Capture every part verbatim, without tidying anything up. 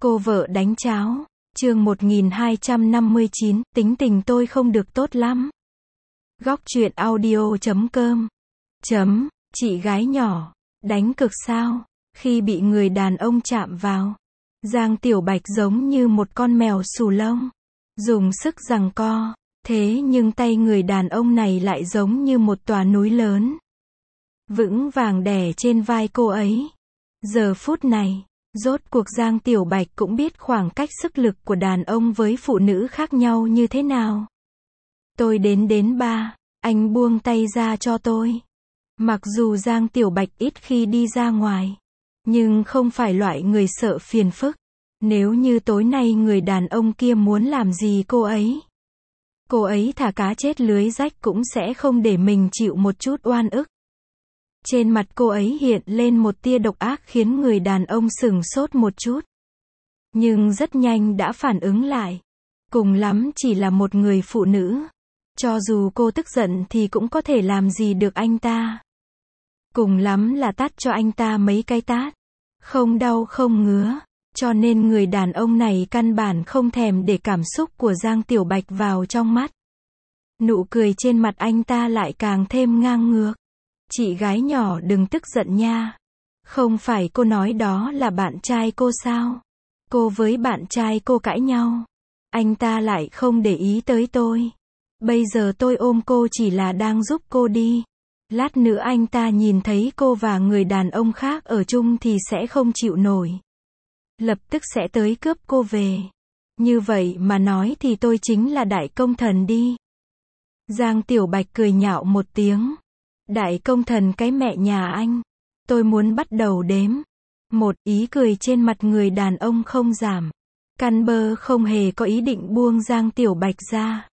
Cô vợ đánh cháo. Chương một nghìn hai trăm năm mươi chín, tính tình tôi không được tốt lắm. Góc truyện audio chấm com. Chấm, chị gái nhỏ, đánh cực sao? Khi bị người đàn ông chạm vào, Giang Tiểu Bạch giống như một con mèo xù lông, dùng sức giằng co, thế nhưng tay người đàn ông này lại giống như một tòa núi lớn, vững vàng đè trên vai cô ấy. Giờ phút này, rốt cuộc Giang Tiểu Bạch cũng biết khoảng cách sức lực của đàn ông với phụ nữ khác nhau như thế nào. Tôi đến đến ba, anh buông tay ra cho tôi. Mặc dù Giang Tiểu Bạch ít khi đi ra ngoài, nhưng không phải loại người sợ phiền phức. Nếu như tối nay người đàn ông kia muốn làm gì cô ấy, cô ấy thả cá chết lưới rách cũng sẽ không để mình chịu một chút oan ức. Trên mặt cô ấy hiện lên một tia độc ác khiến người đàn ông sửng sốt một chút. Nhưng rất nhanh đã phản ứng lại. Cùng lắm chỉ là một người phụ nữ. Cho dù cô tức giận thì cũng có thể làm gì được anh ta. Cùng lắm là tát cho anh ta mấy cái tát. Không đau không ngứa. Cho nên người đàn ông này căn bản không thèm để cảm xúc của Giang Tiểu Bạch vào trong mắt. Nụ cười trên mặt anh ta lại càng thêm ngang ngược. Chị gái nhỏ đừng tức giận nha. Không phải cô nói đó là bạn trai cô sao? Cô với bạn trai cô cãi nhau. Anh ta lại không để ý tới tôi. Bây giờ tôi ôm cô chỉ là đang giúp cô đi. Lát nữa anh ta nhìn thấy cô và người đàn ông khác ở chung thì sẽ không chịu nổi. Lập tức sẽ tới cướp cô về. Như vậy mà nói thì tôi chính là đại công thần đi. Giang Tiểu Bạch cười nhạo một tiếng. Đại công thần cái mẹ nhà anh. Tôi muốn bắt đầu đếm. Một, ý cười trên mặt người đàn ông không giảm. Căn bơ không hề có ý định buông Giang Tiểu Bạch ra.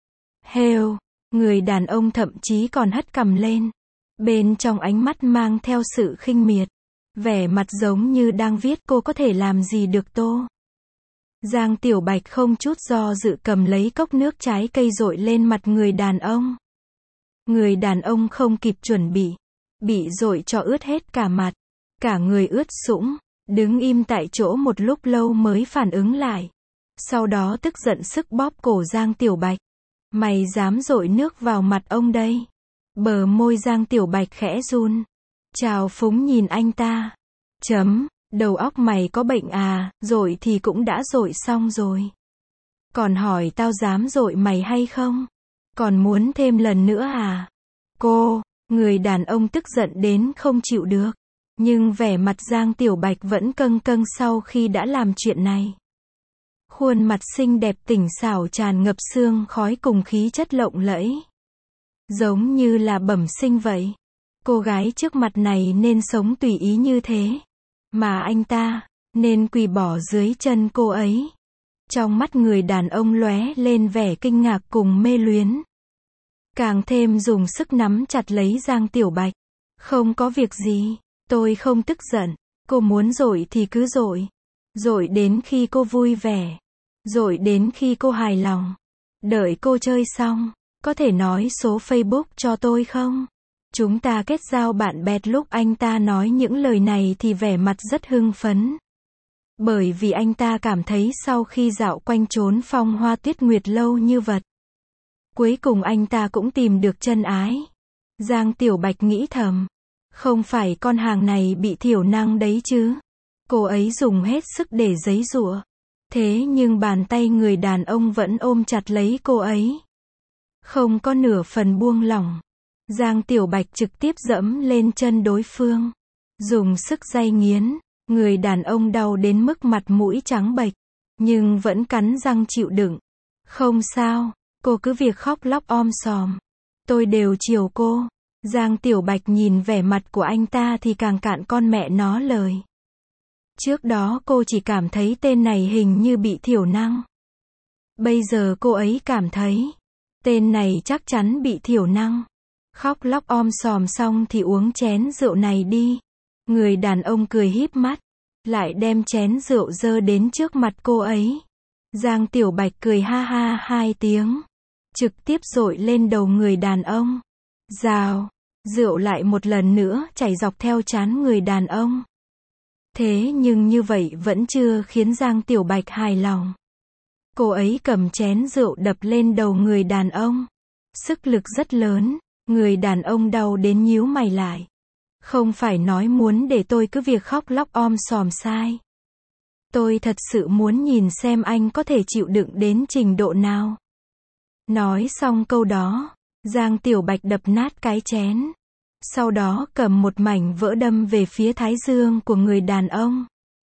Heo, người đàn ông thậm chí còn hất cằm lên. Bên trong ánh mắt mang theo sự khinh miệt. Vẻ mặt giống như đang viết cô có thể làm gì được tô. Giang Tiểu Bạch không chút do dự cầm lấy cốc nước trái cây dội lên mặt người đàn ông. Người đàn ông không kịp chuẩn bị, bị dội cho ướt hết cả mặt, cả người ướt sũng, đứng im tại chỗ một lúc lâu mới phản ứng lại. Sau đó tức giận sức bóp cổ Giang Tiểu Bạch. Mày dám dội nước vào mặt ông đây? Bờ môi Giang Tiểu Bạch khẽ run. Trào phúng nhìn anh ta. Chấm, đầu óc mày có bệnh à, dội thì cũng đã dội xong rồi. Còn hỏi tao dám dội mày hay không? Còn muốn thêm lần nữa à? Cô, người đàn ông tức giận đến không chịu được. Nhưng vẻ mặt Giang Tiểu Bạch vẫn căng căng sau khi đã làm chuyện này. Khuôn mặt xinh đẹp tỉnh xảo tràn ngập sương khói cùng khí chất lộng lẫy. Giống như là bẩm sinh vậy. Cô gái trước mặt này nên sống tùy ý như thế. Mà anh ta, nên quỳ bỏ dưới chân cô ấy. Trong mắt người đàn ông lóe lên vẻ kinh ngạc cùng mê luyến. Càng thêm dùng sức nắm chặt lấy Giang Tiểu Bạch. Không có việc gì, tôi không tức giận. Cô muốn dội thì cứ dội. Dội đến khi cô vui vẻ. Dội đến khi cô hài lòng. Đợi cô chơi xong, có thể nói số Facebook cho tôi không? Chúng ta kết giao bạn bè. Lúc anh ta nói những lời này thì vẻ mặt rất hưng phấn. Bởi vì anh ta cảm thấy sau khi dạo quanh chốn phong hoa tuyết nguyệt lâu như vật, cuối cùng anh ta cũng tìm được chân ái. Giang Tiểu Bạch nghĩ thầm. Không phải con hàng này bị thiểu năng đấy chứ. Cô ấy dùng hết sức để giãy giụa. Thế nhưng bàn tay người đàn ông vẫn ôm chặt lấy cô ấy. Không có nửa phần buông lỏng. Giang Tiểu Bạch trực tiếp dẫm lên chân đối phương. Dùng sức day nghiến. Người đàn ông đau đến mức mặt mũi trắng bệch. Nhưng vẫn cắn răng chịu đựng. Không sao. Cô cứ việc khóc lóc om sòm. Tôi đều chiều cô. Giang Tiểu Bạch nhìn vẻ mặt của anh ta thì càng cạn con mẹ nó lời. Trước đó cô chỉ cảm thấy tên này hình như bị thiểu năng. Bây giờ cô ấy cảm thấy tên này chắc chắn bị thiểu năng. Khóc lóc om sòm xong thì uống chén rượu này đi. Người đàn ông cười híp mắt, lại đem chén rượu dơ đến trước mặt cô ấy. Giang Tiểu Bạch cười ha ha hai tiếng, trực tiếp dội lên đầu người đàn ông. Rào, rượu lại một lần nữa chảy dọc theo trán người đàn ông. Thế nhưng như vậy vẫn chưa khiến Giang Tiểu Bạch hài lòng. Cô ấy cầm chén rượu đập lên đầu người đàn ông. Sức lực rất lớn, người đàn ông đau đến nhíu mày lại. Không phải nói muốn để tôi cứ việc khóc lóc om sòm sai. Tôi thật sự muốn nhìn xem anh có thể chịu đựng đến trình độ nào. Nói xong câu đó, Giang Tiểu Bạch đập nát cái chén. Sau đó cầm một mảnh vỡ đâm về phía thái dương của người đàn ông.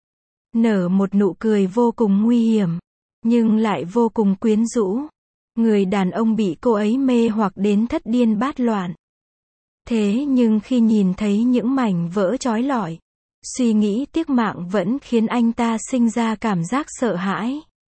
Nở một nụ cười vô cùng nguy hiểm, nhưng lại vô cùng quyến rũ. Người đàn ông bị cô ấy mê hoặc đến thất điên bát loạn. Thế nhưng khi nhìn thấy những mảnh vỡ chói lọi, suy nghĩ tiếc mạng vẫn khiến anh ta sinh ra cảm giác sợ hãi.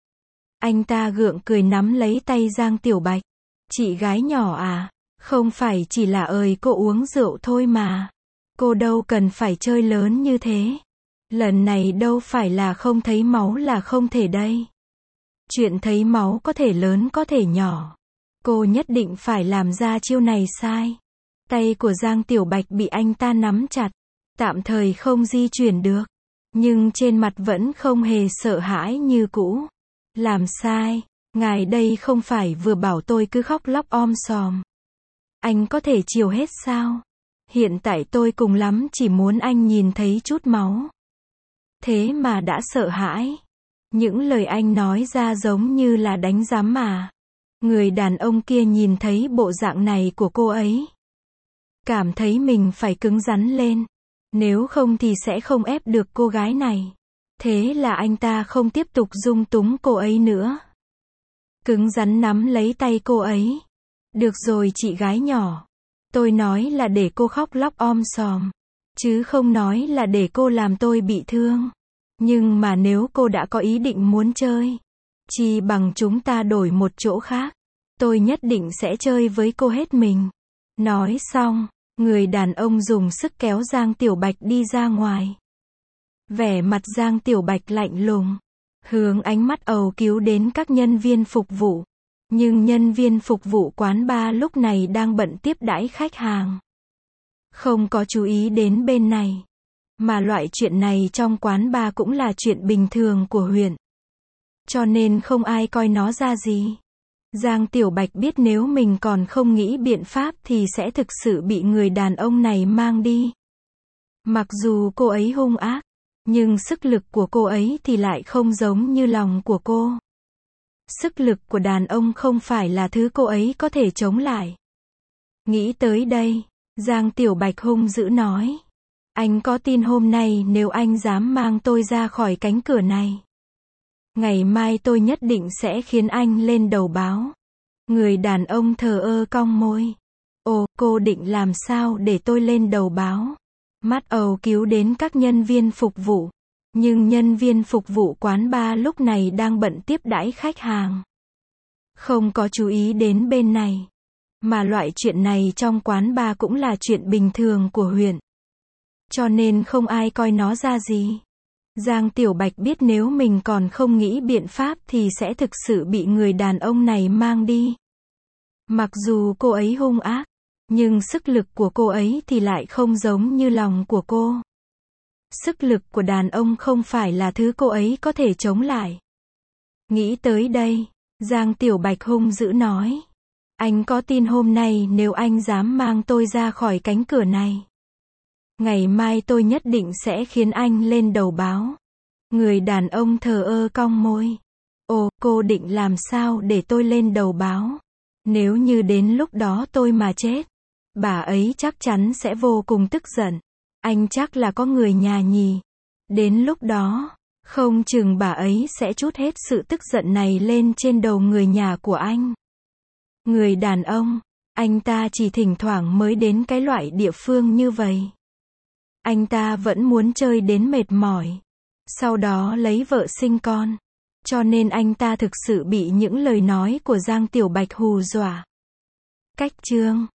Anh ta gượng cười nắm lấy tay Giang Tiểu Bạch. Chị gái nhỏ à, không phải chỉ là ời cô uống rượu thôi mà. Cô đâu cần phải chơi lớn như thế. Lần này đâu phải là không thấy máu là không thể đây. Chuyện thấy máu có thể lớn có thể nhỏ. Cô nhất định phải làm ra chiêu này sai. Tay của Giang Tiểu Bạch bị anh ta nắm chặt, tạm thời không di chuyển được. Nhưng trên mặt vẫn không hề sợ hãi như cũ. Làm sai, ngài đây không phải vừa bảo tôi cứ khóc lóc om sòm. Anh có thể chiều hết sao? Hiện tại tôi cùng lắm chỉ muốn anh nhìn thấy chút máu. Thế mà đã sợ hãi. Những lời anh nói ra giống như là đánh giám mà. Người đàn ông kia nhìn thấy bộ dạng này của cô ấy, cảm thấy mình phải cứng rắn lên. Nếu không thì sẽ không ép được cô gái này. Thế là anh ta không tiếp tục dung túng cô ấy nữa. Cứng rắn nắm lấy tay cô ấy. Được rồi chị gái nhỏ. Tôi nói là để cô khóc lóc om sòm. Chứ không nói là để cô làm tôi bị thương. Nhưng mà nếu cô đã có ý định muốn chơi, chi bằng chúng ta đổi một chỗ khác. Tôi nhất định sẽ chơi với cô hết mình. Nói xong, người đàn ông dùng sức kéo Giang Tiểu Bạch đi ra ngoài. Vẻ mặt Giang Tiểu Bạch lạnh lùng, hướng ánh mắt ầu cứu đến các nhân viên phục vụ. Nhưng nhân viên phục vụ quán bar lúc này đang bận tiếp đãi khách hàng. Không có chú ý đến bên này. Mà loại chuyện này trong quán bar cũng là chuyện bình thường của huyện. Cho nên không ai coi nó ra gì. Giang Tiểu Bạch biết nếu mình còn không nghĩ biện pháp thì sẽ thực sự bị người đàn ông này mang đi. Mặc dù cô ấy hung ác, nhưng sức lực của cô ấy thì lại không giống như lòng của cô. Sức lực của đàn ông không phải là thứ cô ấy có thể chống lại. Nghĩ tới đây, Giang Tiểu Bạch hung dữ nói. Anh có tin hôm nay nếu anh dám mang tôi ra khỏi cánh cửa này, ngày mai tôi nhất định sẽ khiến anh lên đầu báo. Người đàn ông thờ ơ cong môi. Ồ, cô định làm sao để tôi lên đầu báo? Mắt ầu cứu đến các nhân viên phục vụ. Nhưng nhân viên phục vụ quán bar lúc này đang bận tiếp đãi khách hàng. Không có chú ý đến bên này. Mà loại chuyện này trong quán bar cũng là chuyện bình thường của huyện. Cho nên không ai coi nó ra gì. Giang Tiểu Bạch biết nếu mình còn không nghĩ biện pháp thì sẽ thực sự bị người đàn ông này mang đi. Mặc dù cô ấy hung ác, nhưng sức lực của cô ấy thì lại không giống như lòng của cô. Sức lực của đàn ông không phải là thứ cô ấy có thể chống lại. Nghĩ tới đây, Giang Tiểu Bạch hung dữ nói. Anh có tin hôm nay nếu anh dám mang tôi ra khỏi cánh cửa này, ngày mai tôi nhất định sẽ khiến anh lên đầu báo. Người đàn ông thờ ơ cong môi. Ồ, cô định làm sao để tôi lên đầu báo? Nếu như đến lúc đó tôi mà chết, bà ấy chắc chắn sẽ vô cùng tức giận. Anh chắc là có người nhà nhì. Đến lúc đó, không chừng bà ấy sẽ trút hết sự tức giận này lên trên đầu người nhà của anh. Người đàn ông, anh ta chỉ thỉnh thoảng mới đến cái loại địa phương như vậy. Anh ta vẫn muốn chơi đến mệt mỏi, sau đó lấy vợ sinh con. Cho nên anh ta thực sự bị những lời nói của Giang Tiểu Bạch hù dọa. Cách chương